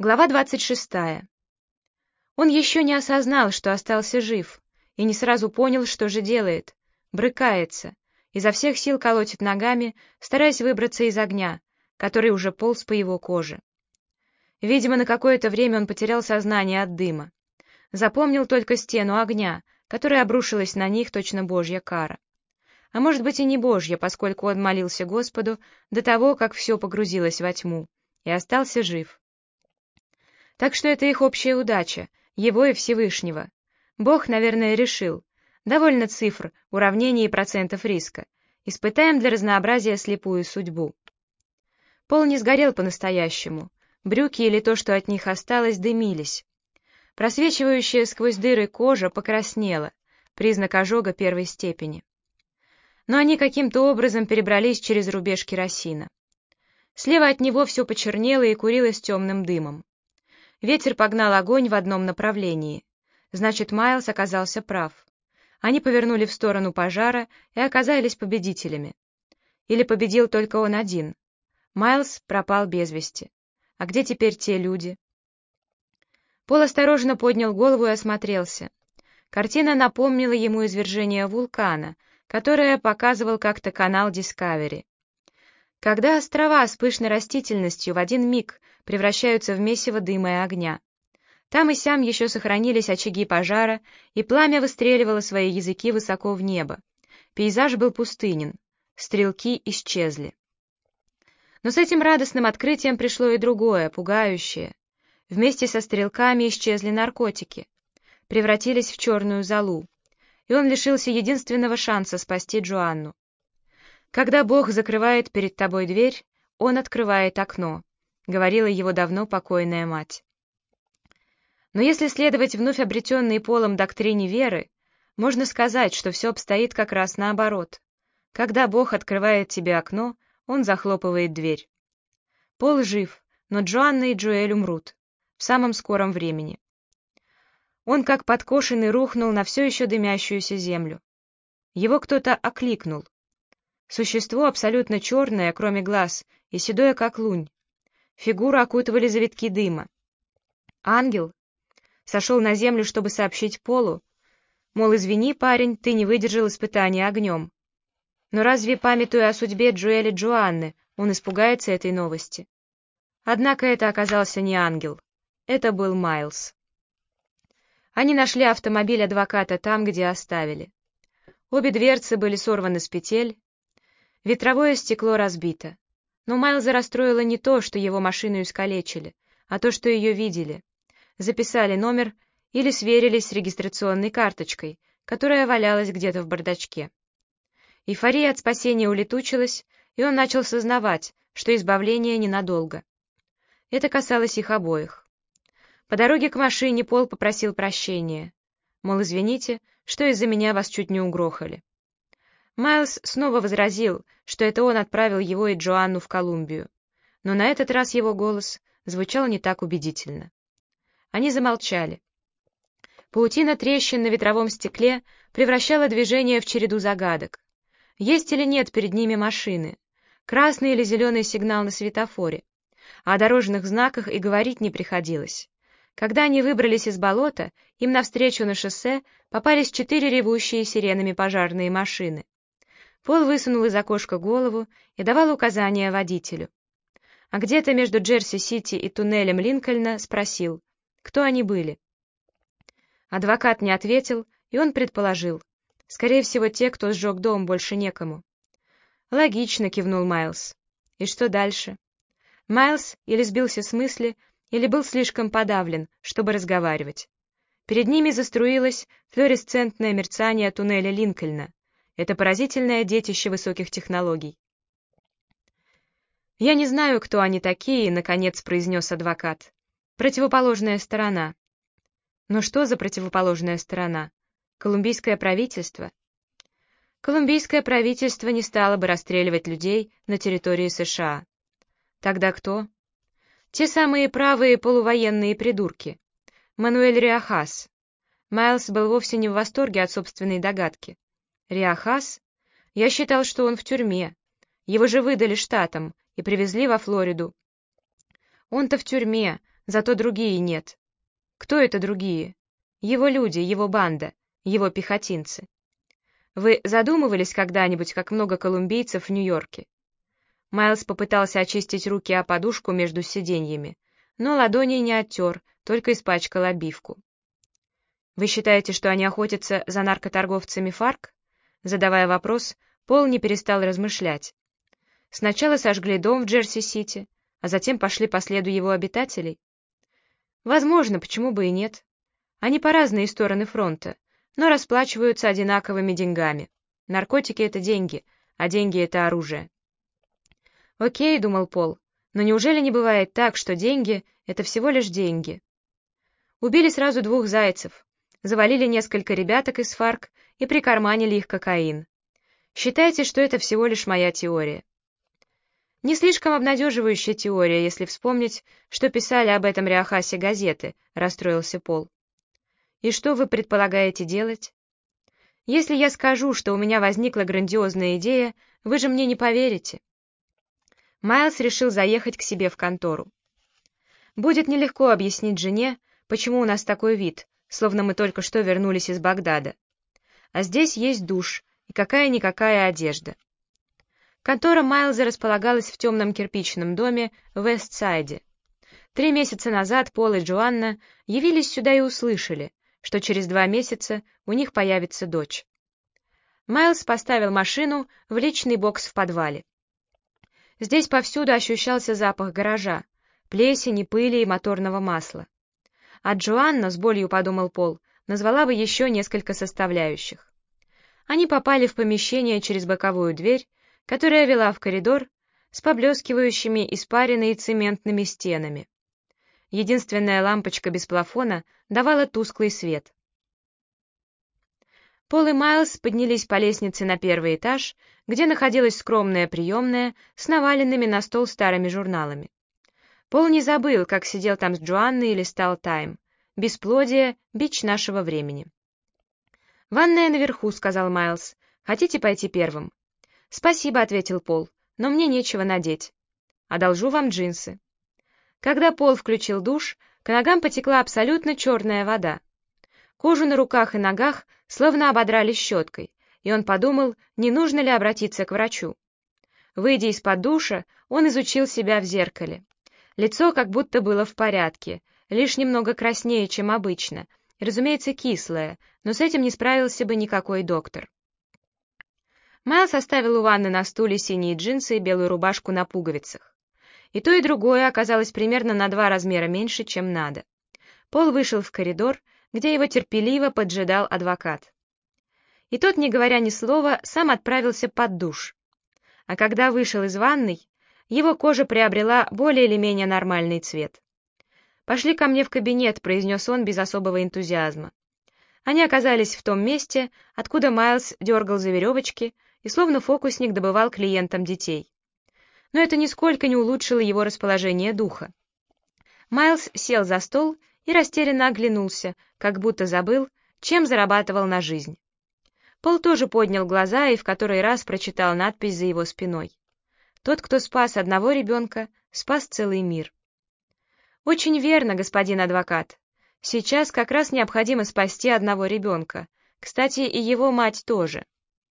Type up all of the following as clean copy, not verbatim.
Глава 26. Он еще не осознал, что остался жив, и не сразу понял, что же делает. Брыкается, изо всех сил колотит ногами, стараясь выбраться из огня, который уже полз по его коже. Видимо, на какое-то время он потерял сознание от дыма. Запомнил только стену огня, которая обрушилась на них, точно божья кара. А может быть и не божья, поскольку он молился Господу до того, как все погрузилось во тьму, и остался жив. Так что это их общая удача, его и Всевышнего. Бог, наверное, решил: довольно цифр, уравнений и процентов риска. Испытаем для разнообразия слепую судьбу. Пол не сгорел по-настоящему. Брюки или то, что от них осталось, дымились. Просвечивающая сквозь дыры кожа покраснела, признак ожога первой степени. Но они каким-то образом перебрались через рубеж керосина. Слева от него все почернело и курилось темным дымом. Ветер погнал огонь в одном направлении. Значит, Майлз оказался прав. Они повернули в сторону пожара и оказались победителями. Или победил только он один. Майлз пропал без вести. А где теперь те люди? Пол осторожно поднял голову и осмотрелся. Картина напомнила ему извержение вулкана, которое показывал как-то канал Discovery. Когда острова с пышной растительностью в один миг превращаются в месиво дыма и огня. Там и сям еще сохранились очаги пожара, и пламя выстреливало свои языки высоко в небо. Пейзаж был пустынен, стрелки исчезли. Но с этим радостным открытием пришло и другое, пугающее. Вместе со стрелками исчезли наркотики, превратились в черную золу, и он лишился единственного шанса спасти Джоанну. «Когда Бог закрывает перед тобой дверь, Он открывает окно», — говорила его давно покойная мать. Но если следовать вновь обретенной Полом доктрине веры, можно сказать, что все обстоит как раз наоборот. Когда Бог открывает тебе окно, Он захлопывает дверь. Пол жив, но Джоанна и Джоэль умрут в самом скором времени. Он, как подкошенный, рухнул на все еще дымящуюся землю. Его кто-то окликнул. Существо абсолютно черное, кроме глаз, и седое, как лунь. Фигуру окутывали завитки дыма. Ангел сошел на землю, чтобы сообщить Полу, мол, извини, парень, ты не выдержал испытания огнем. Но разве, памятуя о судьбе Джоэля и Джоанны, он испугается этой новости? Однако это оказался не ангел. Это был Майлз. Они нашли автомобиль адвоката там, где оставили. Обе дверцы были сорваны с петель, ветровое стекло разбито. Но Майлза расстроило не то, что его машину искалечили, а то, что ее видели. Записали номер или сверились с регистрационной карточкой, которая валялась где-то в бардачке. Эйфория от спасения улетучилась, и он начал сознавать, что избавление ненадолго. Это касалось их обоих. По дороге к машине Пол попросил прощения. Мол, извините, что из-за меня вас чуть не угрохали. Майлз снова возразил, что это он отправил его и Джоанну в Колумбию, но на этот раз его голос звучал не так убедительно. Они замолчали. Паутина трещин на ветровом стекле превращала движение в череду загадок. Есть или нет перед ними машины, красный или зеленый сигнал на светофоре. О дорожных знаках и говорить не приходилось. Когда они выбрались из болота, им навстречу на шоссе попались 4 ревущие сиренами пожарные машины. Пол высунул из окошка голову и давал указания водителю. А где-то между Джерси-Сити и туннелем Линкольна спросил, кто они были. Адвокат не ответил, и он предположил: скорее всего, те, кто сжег дом, больше некому. «Логично», — кивнул Майлз. «И что дальше?» Майлз или сбился с мысли, или был слишком подавлен, чтобы разговаривать. Перед ними заструилось флуоресцентное мерцание туннеля Линкольна. Это поразительное детище высоких технологий. «Я не знаю, кто они такие», — наконец произнес адвокат. «Противоположная сторона». «Но что за противоположная сторона? Колумбийское правительство?» «Колумбийское правительство не стало бы расстреливать людей на территории США». «Тогда кто?» «Те самые правые полувоенные придурки. Мануэль Риохас». Майлз был вовсе не в восторге от собственной догадки. «Риохас? Я считал, что он в тюрьме. Его же выдали штатам и привезли во Флориду». «Он-то в тюрьме», — зато другие нет. Кто это другие? Его люди, его банда, его пехотинцы. Вы задумывались когда-нибудь, как много колумбийцев в Нью-Йорке? Майлз попытался очистить руки о подушку между сиденьями, но ладони не оттер, только испачкал обивку. Вы считаете, что они охотятся за наркоторговцами ФАРК? Задавая вопрос, Пол не перестал размышлять. Сначала сожгли дом в Джерси-Сити, а затем пошли по следу его обитателей? Возможно, почему бы и нет. Они по разные стороны фронта, но расплачиваются одинаковыми деньгами. Наркотики — это деньги, а деньги — это оружие. Окей, думал Пол, но неужели не бывает так, что деньги — это всего лишь деньги? Убили сразу 2 зайцев, завалили несколько ребяток из ФАРК и прикарманили их кокаин. Считайте, что это всего лишь моя теория. Не слишком обнадеживающая теория, если вспомнить, что писали об этом Риохасе газеты, расстроился Пол. И что вы предполагаете делать? Если я скажу, что у меня возникла грандиозная идея, вы же мне не поверите. Майлз решил заехать к себе в контору. Будет нелегко объяснить жене, почему у нас такой вид, словно мы только что вернулись из Багдада. А здесь есть душ и какая-никакая одежда. Контора Майлза располагалась в темном кирпичном доме в Вестсайде. 3 месяца назад Пол и Джоанна явились сюда и услышали, что через 2 месяца у них появится дочь. Майлз поставил машину в личный бокс в подвале. Здесь повсюду ощущался запах гаража, плесени, пыли и моторного масла. А Джоанна, с болью подумал Пол, назвала бы еще несколько составляющих. Они попали в помещение через боковую дверь, которая вела в коридор с поблескивающими испаренными цементными стенами. Единственная лампочка без плафона давала тусклый свет. Пол и Майлз поднялись по лестнице на 1-й этаж, где находилась скромная приемная с наваленными на стол старыми журналами. Пол не забыл, как сидел там с Джоанной и листал «Тайм». «Бесплодие — бич нашего времени». «Ванная наверху», — сказал Майлз. «Хотите пойти первым?» «Спасибо», — ответил Пол, — «но мне нечего надеть. Одолжу вам джинсы». Когда Пол включил душ, к ногам потекла абсолютно черная вода. Кожу на руках и ногах словно ободрали щеткой, и он подумал, не нужно ли обратиться к врачу. Выйдя из-под душа, он изучил себя в зеркале. Лицо как будто было в порядке, лишь немного краснее, чем обычно, и, разумеется, кислое, но с этим не справился бы никакой доктор. Майлз оставил у ванны на стуле синие джинсы и белую рубашку на пуговицах. И то, и другое оказалось примерно на 2 размера меньше, чем надо. Пол вышел в коридор, где его терпеливо поджидал адвокат. И тот, не говоря ни слова, сам отправился под душ. А когда вышел из ванной, его кожа приобрела более или менее нормальный цвет. «Пошли ко мне в кабинет», — произнес он без особого энтузиазма. Они оказались в том месте, откуда Майлз дергал за веревочки и словно фокусник добывал клиентам детей. Но это нисколько не улучшило его расположение духа. Майлз сел за стол и растерянно оглянулся, как будто забыл, чем зарабатывал на жизнь. Пол тоже поднял глаза и в который раз прочитал надпись за его спиной. «Тот, кто спас одного ребенка, спас целый мир». «Очень верно, господин адвокат. Сейчас как раз необходимо спасти одного ребенка. Кстати, и его мать тоже».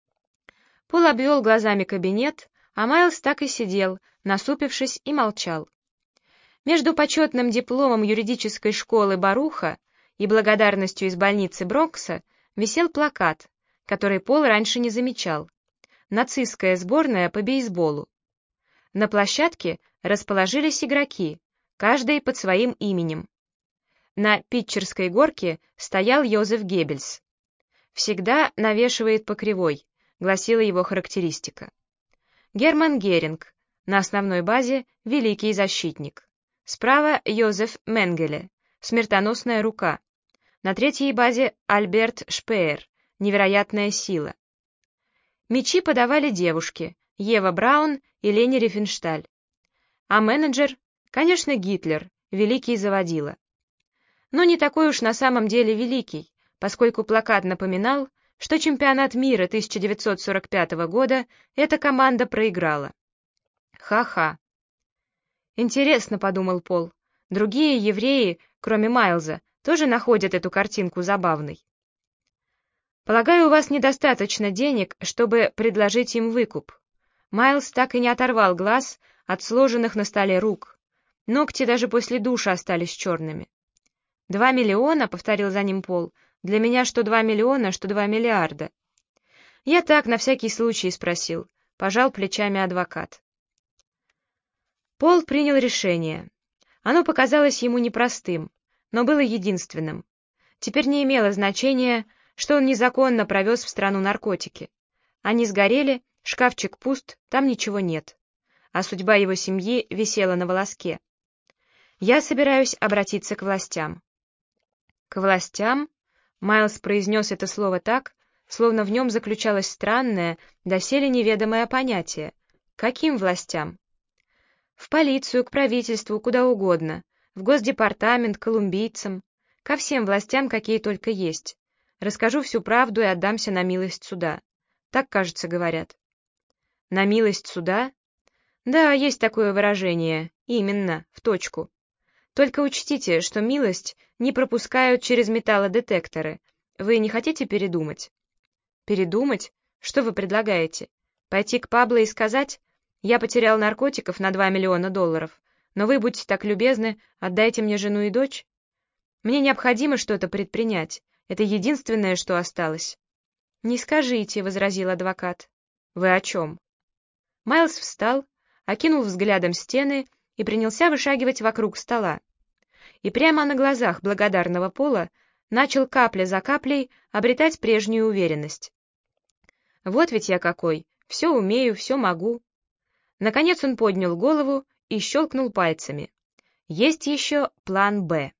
Пол обвел глазами кабинет, а Майлз так и сидел, насупившись, и молчал. Между почетным дипломом юридической школы Баруха и благодарностью из больницы Бронкса висел плакат, который Пол раньше не замечал. Нацистская сборная по бейсболу. На площадке расположились игроки, каждый под своим именем. На питчерской горке стоял Йозеф Геббельс. «Всегда навешивает по кривой», — гласила его характеристика. Герман Геринг, на основной базе великий защитник. Справа Йозеф Менгеле, смертоносная рука. На 3-й базе Альберт Шпеер, невероятная сила. Мячи подавали девушки, Ева Браун и Лени Рифеншталь. А менеджер, конечно, Гитлер, великий заводила. Но не такой уж на самом деле великий, поскольку плакат напоминал, что чемпионат мира 1945 года эта команда проиграла. Ха-ха. «Интересно», — подумал Пол, Другие евреи, кроме Майлза, тоже находят эту картинку забавной. Полагаю, у вас недостаточно денег, чтобы предложить им выкуп. Майлз так и не оторвал глаз от сложенных на столе рук. Ногти даже после душа остались черными. 2 миллиона, — повторил за ним Пол, — для меня что 2 миллиона, что 2 миллиарда. Я так, на всякий случай спросил, — пожал плечами адвокат. Пол принял решение. Оно показалось ему непростым, но было единственным. Теперь не имело значения, что он незаконно провез в страну наркотики. Они сгорели, шкафчик пуст, там ничего нет. А судьба его семьи висела на волоске. Я собираюсь обратиться к властям. К властям? Майлз произнес это слово так, словно в нем заключалось странное, доселе неведомое понятие. Каким властям? В полицию, к правительству, куда угодно, в Госдепартамент, колумбийцам, ко всем властям, какие только есть. Расскажу всю правду и отдамся на милость суда. Так, кажется, говорят. На милость суда? Да, есть такое выражение. Именно, в точку. Только учтите, что милость не пропускают через металлодетекторы. Вы не хотите передумать? Передумать? Что вы предлагаете? Пойти к Пабло и сказать: «Я потерял наркотиков на 2 миллиона долларов, но вы, будьте так любезны, отдайте мне жену и дочь»? Мне необходимо что-то предпринять. Это единственное, что осталось. «Не скажите», — возразил адвокат. «Вы о чем?» Майлз встал, окинул взглядом стены и принялся вышагивать вокруг стола. И прямо на глазах благодарного Пола начал капля за каплей обретать прежнюю уверенность. «Вот ведь я какой! Все умею, все могу!» Наконец он поднял голову и щелкнул пальцами. «Есть еще план «Б».